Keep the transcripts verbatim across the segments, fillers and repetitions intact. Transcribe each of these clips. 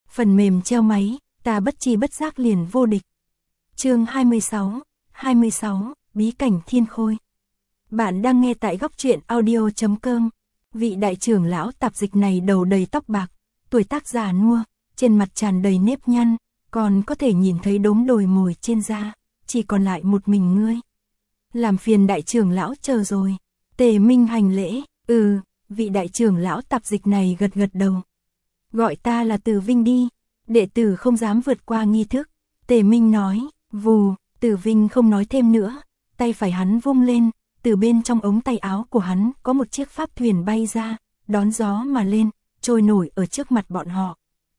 phần mềm treo máy, ta bất chi bất giác liền vô địch. Chương hai mươi sáu, hai mươi sáu, bí cảnh thiên khôi. Bạn đang nghe tại góc truyện audio chấm com. Vị đại trưởng lão tạp dịch này đầu đầy tóc bạc, tuổi tác già nua, trên mặt tràn đầy nếp nhăn, còn có thể nhìn thấy đốm đồi mồi trên da, chỉ còn lại một mình ngươi. Làm phiền đại trưởng lão chờ rồi. Tề Minh hành lễ, ừ, vị đại trưởng lão tạp dịch này gật gật đầu. Gọi ta là Từ Vinh đi, đệ tử không dám vượt qua nghi thức. Tề Minh nói, vù, Từ Vinh không nói thêm nữa, tay phải hắn vung lên, từ bên trong ống tay áo của hắn có một chiếc pháp thuyền bay ra, đón gió mà lên, trôi nổi ở trước mặt bọn họ.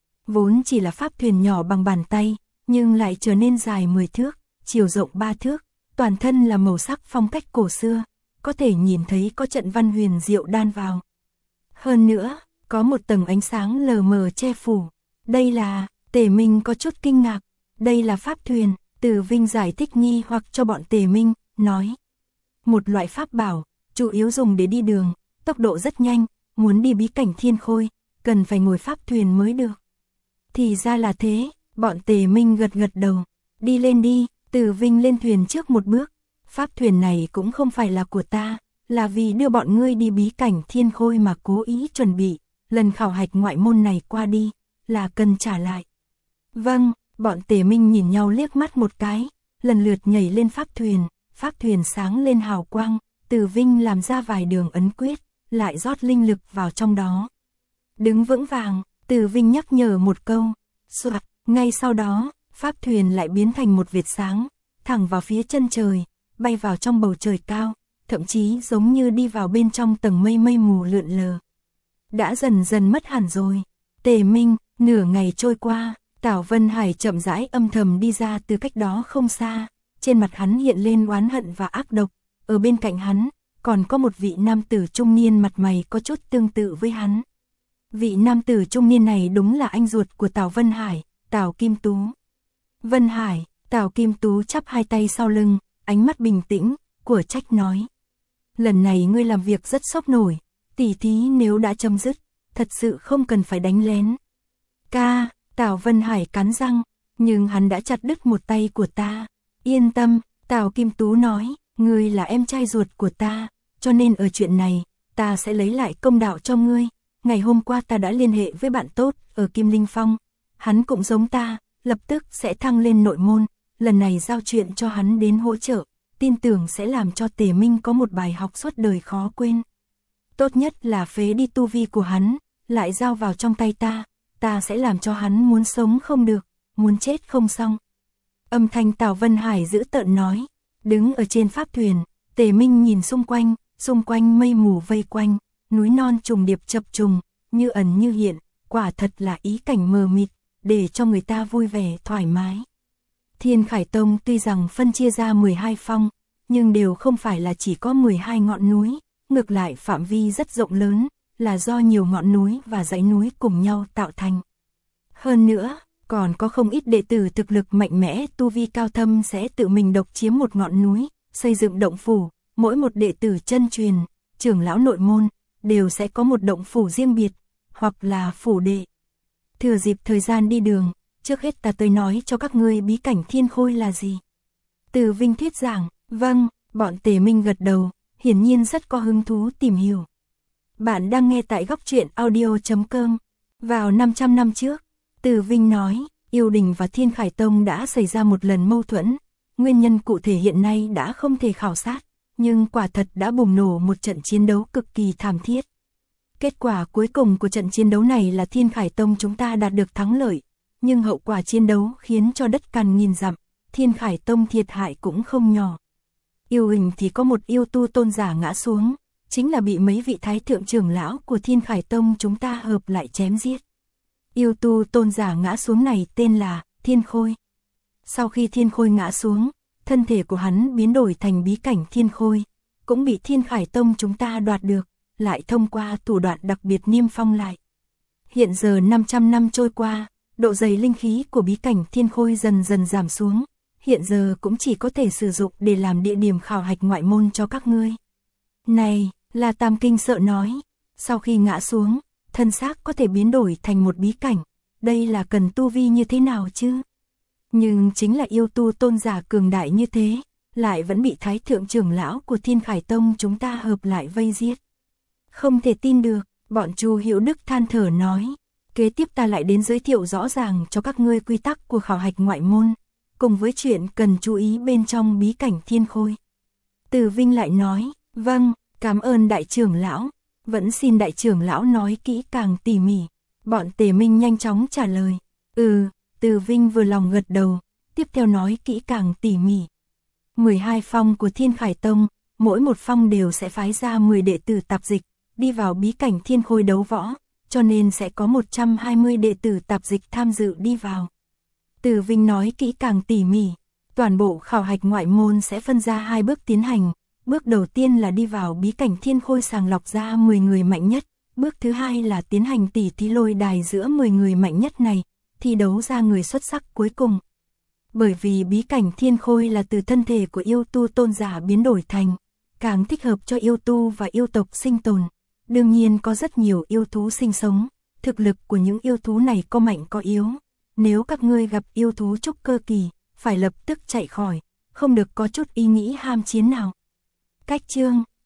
Vốn chỉ là pháp thuyền nhỏ bằng bàn tay, nhưng lại trở nên dài mười thước, chiều rộng ba thước, toàn thân là màu sắc phong cách cổ xưa, có thể nhìn thấy có trận văn huyền diệu đan vào. Hơn nữa, có một tầng ánh sáng lờ mờ che phủ. Đây là, Tề Minh có chút kinh ngạc, đây là pháp thuyền. Từ Vinh giải thích nghi hoặc cho bọn Tề Minh, nói. Một loại pháp bảo, chủ yếu dùng để đi đường, tốc độ rất nhanh, muốn đi bí cảnh thiên khôi, cần phải ngồi pháp thuyền mới được. Thì ra là thế, bọn Tề Minh gật gật đầu, đi lên đi. Từ Vinh lên thuyền trước một bước, pháp thuyền này cũng không phải là của ta, là vì đưa bọn ngươi đi bí cảnh thiên khôi mà cố ý chuẩn bị, lần khảo hạch ngoại môn này qua đi, là cần trả lại. Vâng, bọn Tề Minh nhìn nhau liếc mắt một cái, lần lượt nhảy lên pháp thuyền, pháp thuyền sáng lên hào quang, Từ Vinh làm ra vài đường ấn quyết, lại rót linh lực vào trong đó. Đứng vững vàng, Từ Vinh nhắc nhở một câu, soạt, ngay sau đó, pháp thuyền lại biến thành một vệt sáng, thẳng vào phía chân trời, bay vào trong bầu trời cao, thậm chí giống như đi vào bên trong tầng mây mây mù lượn lờ. Đã dần dần mất hẳn rồi. Tề Minh, nửa ngày trôi qua, Tào Vân Hải chậm rãi âm thầm đi ra từ cách đó không xa, trên mặt hắn hiện lên oán hận và ác độc, ở bên cạnh hắn, còn có một vị nam tử trung niên mặt mày có chút tương tự với hắn. Vị nam tử trung niên này đúng là anh ruột của Tào Vân Hải, Tào Kim Tú. Vân Hải, Tào Kim Tú chắp hai tay sau lưng, ánh mắt bình tĩnh, của trách nói. Lần này ngươi làm việc rất sốc nổi, tỉ thí nếu đã chấm dứt, thật sự không cần phải đánh lén. Ca, Tào Vân Hải cắn răng, nhưng hắn đã chặt đứt một tay của ta. Yên tâm, Tào Kim Tú nói, ngươi là em trai ruột của ta, cho nên ở chuyện này, ta sẽ lấy lại công đạo cho ngươi. Ngày hôm qua ta đã liên hệ với bạn tốt ở Kim Linh Phong, hắn cũng giống ta, lập tức sẽ thăng lên nội môn, lần này giao chuyện cho hắn đến hỗ trợ, tin tưởng sẽ làm cho Tề Minh có một bài học suốt đời khó quên. Tốt nhất là phế đi tu vi của hắn, lại giao vào trong tay ta, ta sẽ làm cho hắn muốn sống không được, muốn chết không xong. Âm thanh Tào Vân Hải dữ tợn nói, đứng ở trên pháp thuyền, Tề Minh nhìn xung quanh, xung quanh mây mù vây quanh, núi non trùng điệp chập trùng, như ẩn như hiện, quả thật là ý cảnh mờ mịt, để cho người ta vui vẻ thoải mái. Thiên Khải Tông tuy rằng phân chia ra mười hai phong, nhưng đều không phải là chỉ có mười hai ngọn núi, ngược lại phạm vi rất rộng lớn, là do nhiều ngọn núi và dãy núi cùng nhau tạo thành. Hơn nữa, còn có không ít đệ tử thực lực mạnh mẽ tu vi cao thâm sẽ tự mình độc chiếm một ngọn núi, xây dựng động phủ, mỗi một đệ tử chân truyền, trưởng lão nội môn, đều sẽ có một động phủ riêng biệt, hoặc là phủ đệ. Thừa dịp thời gian đi đường, trước hết ta tới nói cho các ngươi bí cảnh thiên khôi là gì. Từ Vinh thuyết giảng, vâng, bọn Tề Minh gật đầu, hiển nhiên rất có hứng thú tìm hiểu. Bạn đang nghe tại góc truyện audio chấm com. Vào năm trăm năm trước, Từ Vinh nói, Yêu Đình và Thiên Khải Tông đã xảy ra một lần mâu thuẫn, nguyên nhân cụ thể hiện nay đã không thể khảo sát, nhưng quả thật đã bùng nổ một trận chiến đấu cực kỳ thảm thiết. Kết quả cuối cùng của trận chiến đấu này là Thiên Khải Tông chúng ta đạt được thắng lợi, nhưng hậu quả chiến đấu khiến cho đất cằn nghìn dặm, Thiên Khải Tông thiệt hại cũng không nhỏ. Yêu Hình thì có một yêu tu tôn giả ngã xuống, chính là bị mấy vị thái thượng trưởng lão của Thiên Khải Tông chúng ta hợp lại chém giết. Yêu tu tôn giả ngã xuống này tên là Thiên Khôi. Sau khi Thiên Khôi ngã xuống, thân thể của hắn biến đổi thành bí cảnh Thiên Khôi, cũng bị Thiên Khải Tông chúng ta đoạt được, lại thông qua thủ đoạn đặc biệt niêm phong lại. Hiện giờ năm trăm năm trôi qua, độ dày linh khí của bí cảnh Thiên Khôi dần dần giảm xuống, hiện giờ cũng chỉ có thể sử dụng để làm địa điểm khảo hạch ngoại môn cho các ngươi. Này, là Tam Kinh sợ nói, sau khi ngã xuống, thân xác có thể biến đổi thành một bí cảnh, đây là cần tu vi như thế nào chứ? Nhưng chính là yêu tu tôn giả cường đại như thế, lại vẫn bị thái thượng trưởng lão của Thiên Khải Tông chúng ta hợp lại vây giết. Không thể tin được, bọn Chu Hữu Đức than thở nói. Kế tiếp ta lại đến giới thiệu rõ ràng cho các ngươi quy tắc của khảo hạch ngoại môn, cùng với chuyện cần chú ý bên trong bí cảnh thiên khôi. Từ Vinh lại nói, vâng, cảm ơn đại trưởng lão, vẫn xin đại trưởng lão nói kỹ càng tỉ mỉ. Bọn Tề Minh nhanh chóng trả lời, ừ, Từ Vinh vừa lòng gật đầu, tiếp theo nói kỹ càng tỉ mỉ. mười hai phong của Thiên Khải Tông, mỗi một phong đều sẽ phái ra mười đệ tử tạp dịch, đi vào bí cảnh thiên khôi đấu võ, cho nên sẽ có một trăm hai mươi đệ tử tạp dịch tham dự đi vào. Từ Vinh nói kỹ càng tỉ mỉ, toàn bộ khảo hạch ngoại môn sẽ phân ra hai bước tiến hành, bước đầu tiên là đi vào bí cảnh thiên khôi sàng lọc ra mười người mạnh nhất, bước thứ hai là tiến hành tỉ thí lôi đài giữa mười người mạnh nhất này, thi đấu ra người xuất sắc cuối cùng. Bởi vì bí cảnh thiên khôi là từ thân thể của yêu tu tôn giả biến đổi thành, càng thích hợp cho yêu tu và yêu tộc sinh tồn. Đương nhiên có rất nhiều yêu thú sinh sống, thực lực của những yêu thú này có mạnh có yếu. Nếu các ngươi gặp yêu thú trúc cơ kỳ, phải lập tức chạy khỏi, không được có chút ý nghĩ ham chiến nào. Cách chương